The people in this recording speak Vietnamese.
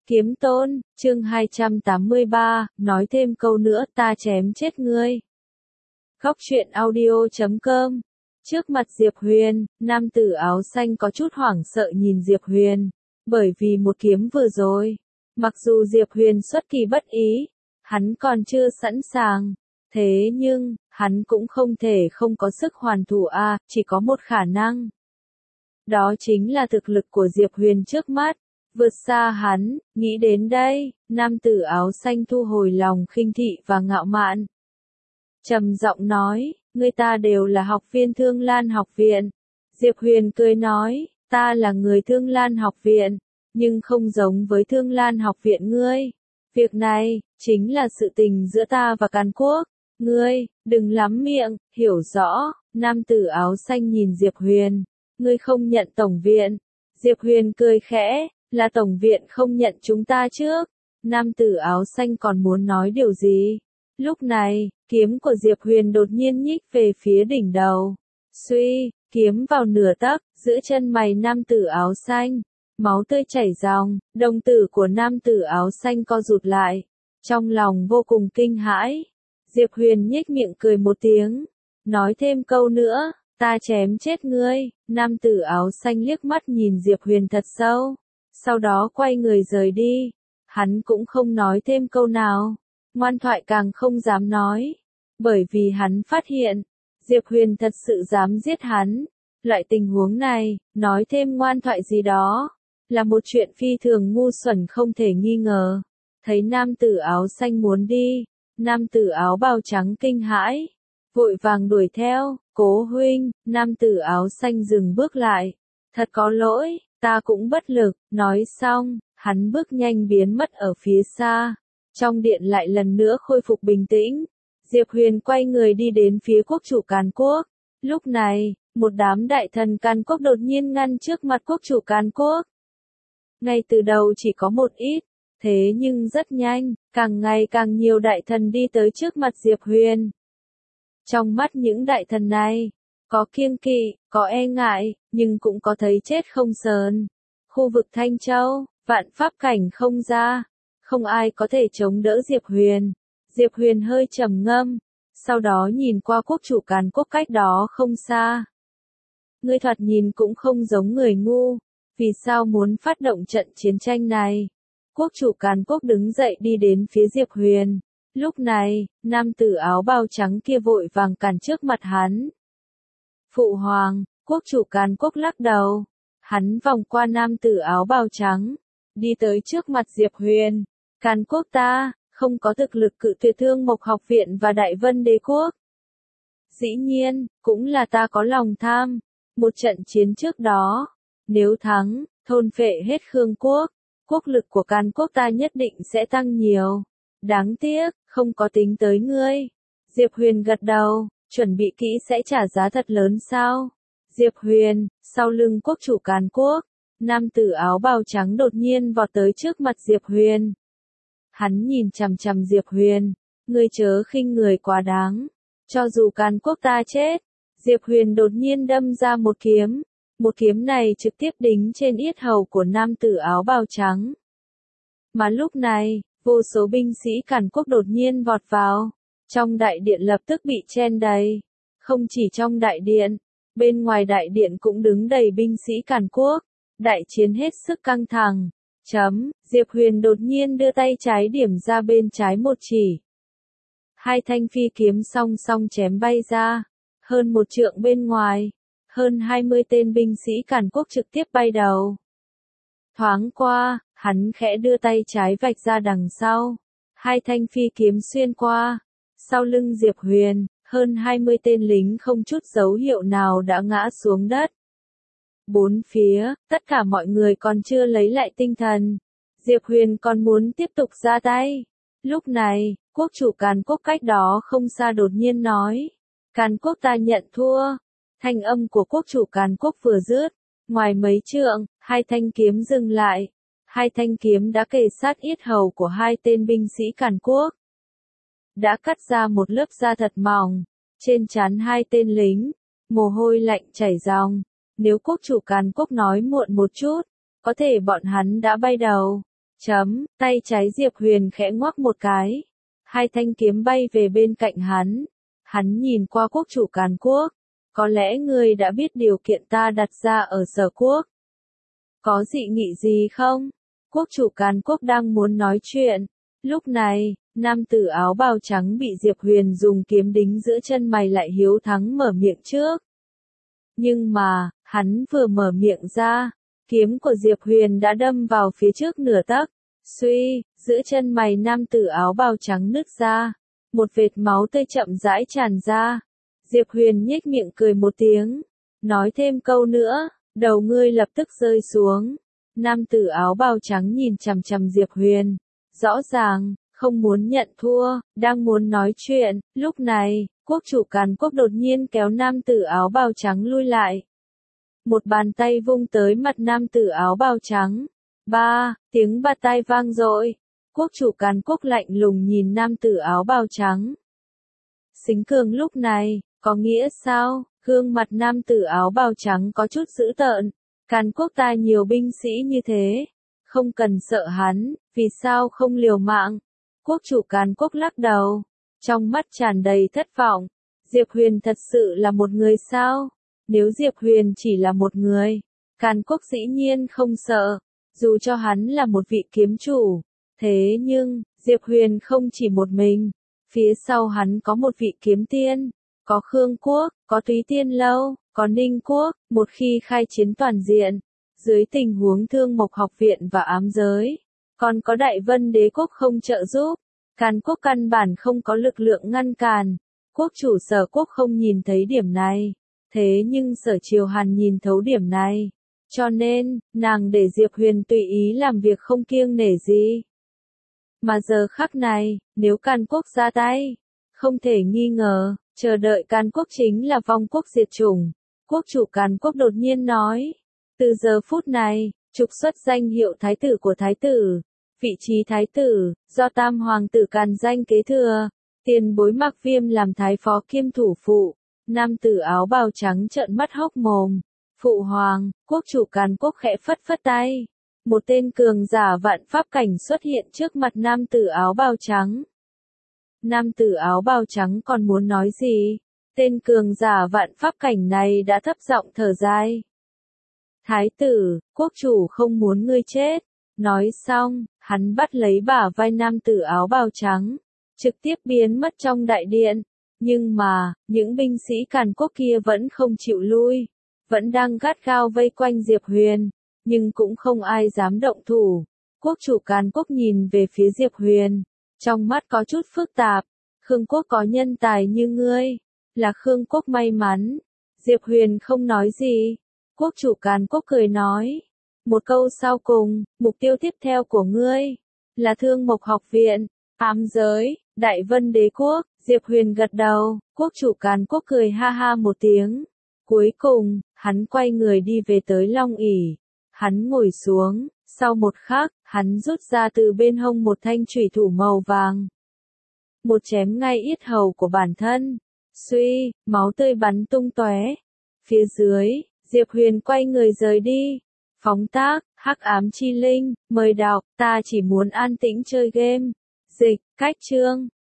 Kiếm Tôn, chương 283, nói thêm câu nữa ta chém chết ngươi. Góc truyện audio.com. Trước mặt Diệp Huyền, nam tử áo xanh có chút hoảng sợ nhìn Diệp Huyền, bởi vì một kiếm vừa rồi. Mặc dù Diệp Huyền xuất kỳ bất ý, hắn còn chưa sẵn sàng, thế nhưng, hắn cũng không thể không có sức hoàn thủ chỉ có một khả năng. Đó chính là thực lực của Diệp Huyền trước mắt, vượt xa hắn, nghĩ đến đây, nam tử áo xanh thu hồi lòng khinh thị và ngạo mạn. Trầm giọng nói, người ta đều là học viên Thương Lan học viện. Diệp Huyền cười nói, ta là người Thương Lan học viện, nhưng không giống với Thương Lan học viện ngươi. Việc này, chính là sự tình giữa ta và Càn Quốc. Ngươi, đừng lắm miệng, hiểu rõ, nam tử áo xanh nhìn Diệp Huyền. Ngươi không nhận tổng viện. Diệp Huyền cười khẽ, là tổng viện không nhận chúng ta trước. Nam tử áo xanh còn muốn nói điều gì? Lúc này, kiếm của Diệp Huyền đột nhiên nhích về phía đỉnh đầu. Suy, kiếm vào nửa tấc, giữa chân mày nam tử áo xanh. Máu tươi chảy ròng, đồng tử của nam tử áo xanh co rụt lại. Trong lòng vô cùng kinh hãi. Diệp Huyền nhếch miệng cười một tiếng. Nói thêm câu nữa, ta chém chết ngươi. Nam tử áo xanh liếc mắt nhìn Diệp Huyền thật sâu. Sau đó quay người rời đi. Hắn cũng không nói thêm câu nào. Ngoan thoại càng không dám nói. Bởi vì hắn phát hiện, Diệp Huyền thật sự dám giết hắn. Loại tình huống này, nói thêm ngoan thoại gì đó, là một chuyện phi thường ngu xuẩn không thể nghi ngờ. Thấy nam tử áo xanh muốn đi, nam tử áo bào trắng kinh hãi, vội vàng đuổi theo. Cố huynh, nam tử áo xanh dừng bước lại. Thật có lỗi, ta cũng bất lực. Nói xong, hắn bước nhanh biến mất ở phía xa. Trong điện lại lần nữa khôi phục bình tĩnh. Diệp Huyền quay người đi đến phía quốc chủ Càn Quốc. Lúc này, một đám đại thần Càn Quốc đột nhiên ngăn trước mặt quốc chủ Càn Quốc. Ngay từ đầu chỉ có một ít, thế nhưng rất nhanh, càng ngày càng nhiều đại thần đi tới trước mặt Diệp Huyền. Trong mắt những đại thần này, có kiêng kỵ, có e ngại, nhưng cũng có thấy chết không sờn. Khu vực Thanh Châu, vạn pháp cảnh không ra, không ai có thể chống đỡ Diệp Huyền. Diệp Huyền hơi trầm ngâm, sau đó nhìn qua quốc chủ Càn Quốc cách đó không xa. Ngươi thoạt nhìn cũng không giống người ngu, vì sao muốn phát động trận chiến tranh này? Quốc chủ Càn Quốc đứng dậy đi đến phía Diệp Huyền. Lúc này, nam tử áo bào trắng kia vội vàng cản trước mặt hắn. Phụ hoàng, quốc chủ Càn Quốc lắc đầu. Hắn vòng qua nam tử áo bào trắng, đi tới trước mặt Diệp Huyền. Càn Quốc ta, không có thực lực cự tuyệt Thương Mộc học viện và Đại Vân đế quốc. Dĩ nhiên, cũng là ta có lòng tham. Một trận chiến trước đó, nếu thắng, thôn phệ hết Khương Quốc, quốc lực của Càn Quốc ta nhất định sẽ tăng nhiều. Đáng tiếc, không có tính tới ngươi. Diệp Huyền gật đầu, chuẩn bị kỹ sẽ trả giá thật lớn sao? Diệp Huyền, sau lưng quốc chủ Càn Quốc, nam tử áo bào trắng đột nhiên vọt tới trước mặt Diệp Huyền. Hắn nhìn chằm chằm Diệp Huyền, ngươi chớ khinh người quá đáng. Cho dù Càn Quốc ta chết, Diệp Huyền đột nhiên đâm ra một kiếm. Một kiếm này trực tiếp đính trên yết hầu của nam tử áo bào trắng. Mà lúc này, vô số binh sĩ Càn Quốc đột nhiên vọt vào. Trong đại điện lập tức bị chen đầy. Không chỉ trong đại điện, bên ngoài đại điện cũng đứng đầy binh sĩ Càn Quốc. Đại chiến hết sức căng thẳng. Diệp Huyền đột nhiên đưa tay trái điểm ra bên trái một chỉ. Hai thanh phi kiếm song song chém bay ra. Hơn một trượng bên ngoài, hơn 20 tên binh sĩ Càn Quốc trực tiếp bay đầu. Thoáng qua, hắn khẽ đưa tay trái vạch ra đằng sau. Hai thanh phi kiếm xuyên qua. Sau lưng Diệp Huyền, hơn 20 tên lính không chút dấu hiệu nào đã ngã xuống đất. Bốn phía, tất cả mọi người còn chưa lấy lại tinh thần. Diệp Huyền còn muốn tiếp tục ra tay. Lúc này, quốc chủ Càn Quốc cách đó không xa đột nhiên nói. Càn Quốc ta nhận thua. Thanh âm của quốc chủ Càn Quốc vừa dứt. Ngoài mấy trượng, hai thanh kiếm dừng lại. Hai thanh kiếm đã kề sát yết hầu của hai tên binh sĩ Càn Quốc. Đã cắt ra một lớp da thật mỏng. Trên trán hai tên lính, mồ hôi lạnh chảy ròng. Nếu quốc chủ Càn Quốc nói muộn một chút, có thể bọn hắn đã bay đầu. Tay trái Diệp Huyền khẽ ngoắc một cái. Hai thanh kiếm bay về bên cạnh hắn. Hắn nhìn qua quốc chủ Càn Quốc. Có lẽ ngươi đã biết điều kiện ta đặt ra ở Sở Quốc. Có dị nghị gì không? Quốc chủ Càn Quốc đang muốn nói chuyện. Lúc này, nam tử áo bào trắng bị Diệp Huyền dùng kiếm đính giữa chân mày lại hiếu thắng mở miệng trước. Nhưng mà, hắn vừa mở miệng ra, kiếm của Diệp Huyền đã đâm vào phía trước nửa tấc. Suy, giữa chân mày nam tử áo bào trắng nứt ra. Một vệt máu tươi chậm rãi tràn ra. Diệp Huyền nhếch miệng cười một tiếng. Nói thêm câu nữa, đầu ngươi lập tức rơi xuống. Nam tử áo bào trắng nhìn chằm chằm Diệp Huyền. Rõ ràng, không muốn nhận thua, đang muốn nói chuyện. Lúc này, quốc chủ Càn Quốc đột nhiên kéo nam tử áo bào trắng lui lại. Một bàn tay vung tới mặt nam tử áo bào trắng. Tiếng bạt tai vang dội. Quốc chủ Càn Quốc lạnh lùng nhìn nam tử áo bào trắng. Sính cường lúc này, có nghĩa sao? Gương mặt nam tử áo bào trắng có chút dữ tợn. Càn Quốc ta nhiều binh sĩ như thế. Không cần sợ hắn, vì sao không liều mạng? Quốc chủ Càn Quốc lắc đầu. Trong mắt tràn đầy thất vọng. Diệp Huyền thật sự là một người sao? Nếu Diệp Huyền chỉ là một người, Càn Quốc dĩ nhiên không sợ. Dù cho hắn là một vị kiếm chủ. Thế nhưng, Diệp Huyền không chỉ một mình. Phía sau hắn có một vị kiếm tiên. Có Khương Quốc, có Túy Tiên Lâu, có Ninh Quốc. Một khi khai chiến toàn diện, dưới tình huống Thương Mộc Học Viện và ám giới, còn có Đại Vân Đế Quốc không trợ giúp, Càn Quốc căn bản không có lực lượng ngăn cản. Quốc chủ Sở Quốc không nhìn thấy điểm này. Thế nhưng Sở Triều Hàn nhìn thấu điểm này. Cho nên, nàng để Diệp Huyền tùy ý làm việc không kiêng nể gì. Mà giờ khắc này, nếu Càn Quốc ra tay, không thể nghi ngờ, chờ đợi Càn Quốc chính là vong quốc diệt chủng. Quốc chủ Càn Quốc đột nhiên nói. Từ giờ phút này, trục xuất danh hiệu thái tử của thái tử. Vị trí thái tử, do tam hoàng tử Càn Danh kế thừa. Tiền bối Mạc Viêm làm thái phó kiêm thủ phụ. Nam tử áo bào trắng trợn mắt hốc mồm. Phụ hoàng, quốc chủ Càn Quốc khẽ phất phất tay. Một tên cường giả vạn pháp cảnh xuất hiện trước mặt nam tử áo bào trắng. Nam tử áo bào trắng còn muốn nói gì? Tên cường giả vạn pháp cảnh này đã thấp giọng thở dài. Thái tử, quốc chủ không muốn ngươi chết. Nói xong, hắn bắt lấy bả vai nam tử áo bào trắng, trực tiếp biến mất trong đại điện. Nhưng mà, những binh sĩ Càn Quốc kia vẫn không chịu lui, vẫn đang gắt gao vây quanh Diệp Huyền, nhưng cũng không ai dám động thủ. Quốc chủ Càn Quốc nhìn về phía Diệp Huyền, trong mắt có chút phức tạp. Khương Quốc có nhân tài như ngươi, là Khương Quốc may mắn. Diệp Huyền không nói gì. Quốc chủ Càn Quốc cười nói. Một câu sau cùng, mục tiêu tiếp theo của ngươi, là Thương Mộc Học Viện, ám giới, Đại Vân Đế Quốc. Diệp Huyền gật đầu, quốc chủ Càn Quốc cười ha ha một tiếng. Cuối cùng, hắn quay người đi về tới Long ỷ. Hắn ngồi xuống, sau một khắc, hắn rút ra từ bên hông một thanh chủy thủ màu vàng. Một chém ngay yết hầu của bản thân. Suy, máu tươi bắn tung tóe. Phía dưới, Diệp Huyền quay người rời đi. Phóng tác, Hắc Ám Chi Linh, mời đọc, ta chỉ muốn an tĩnh chơi game. Dịch, cách chương.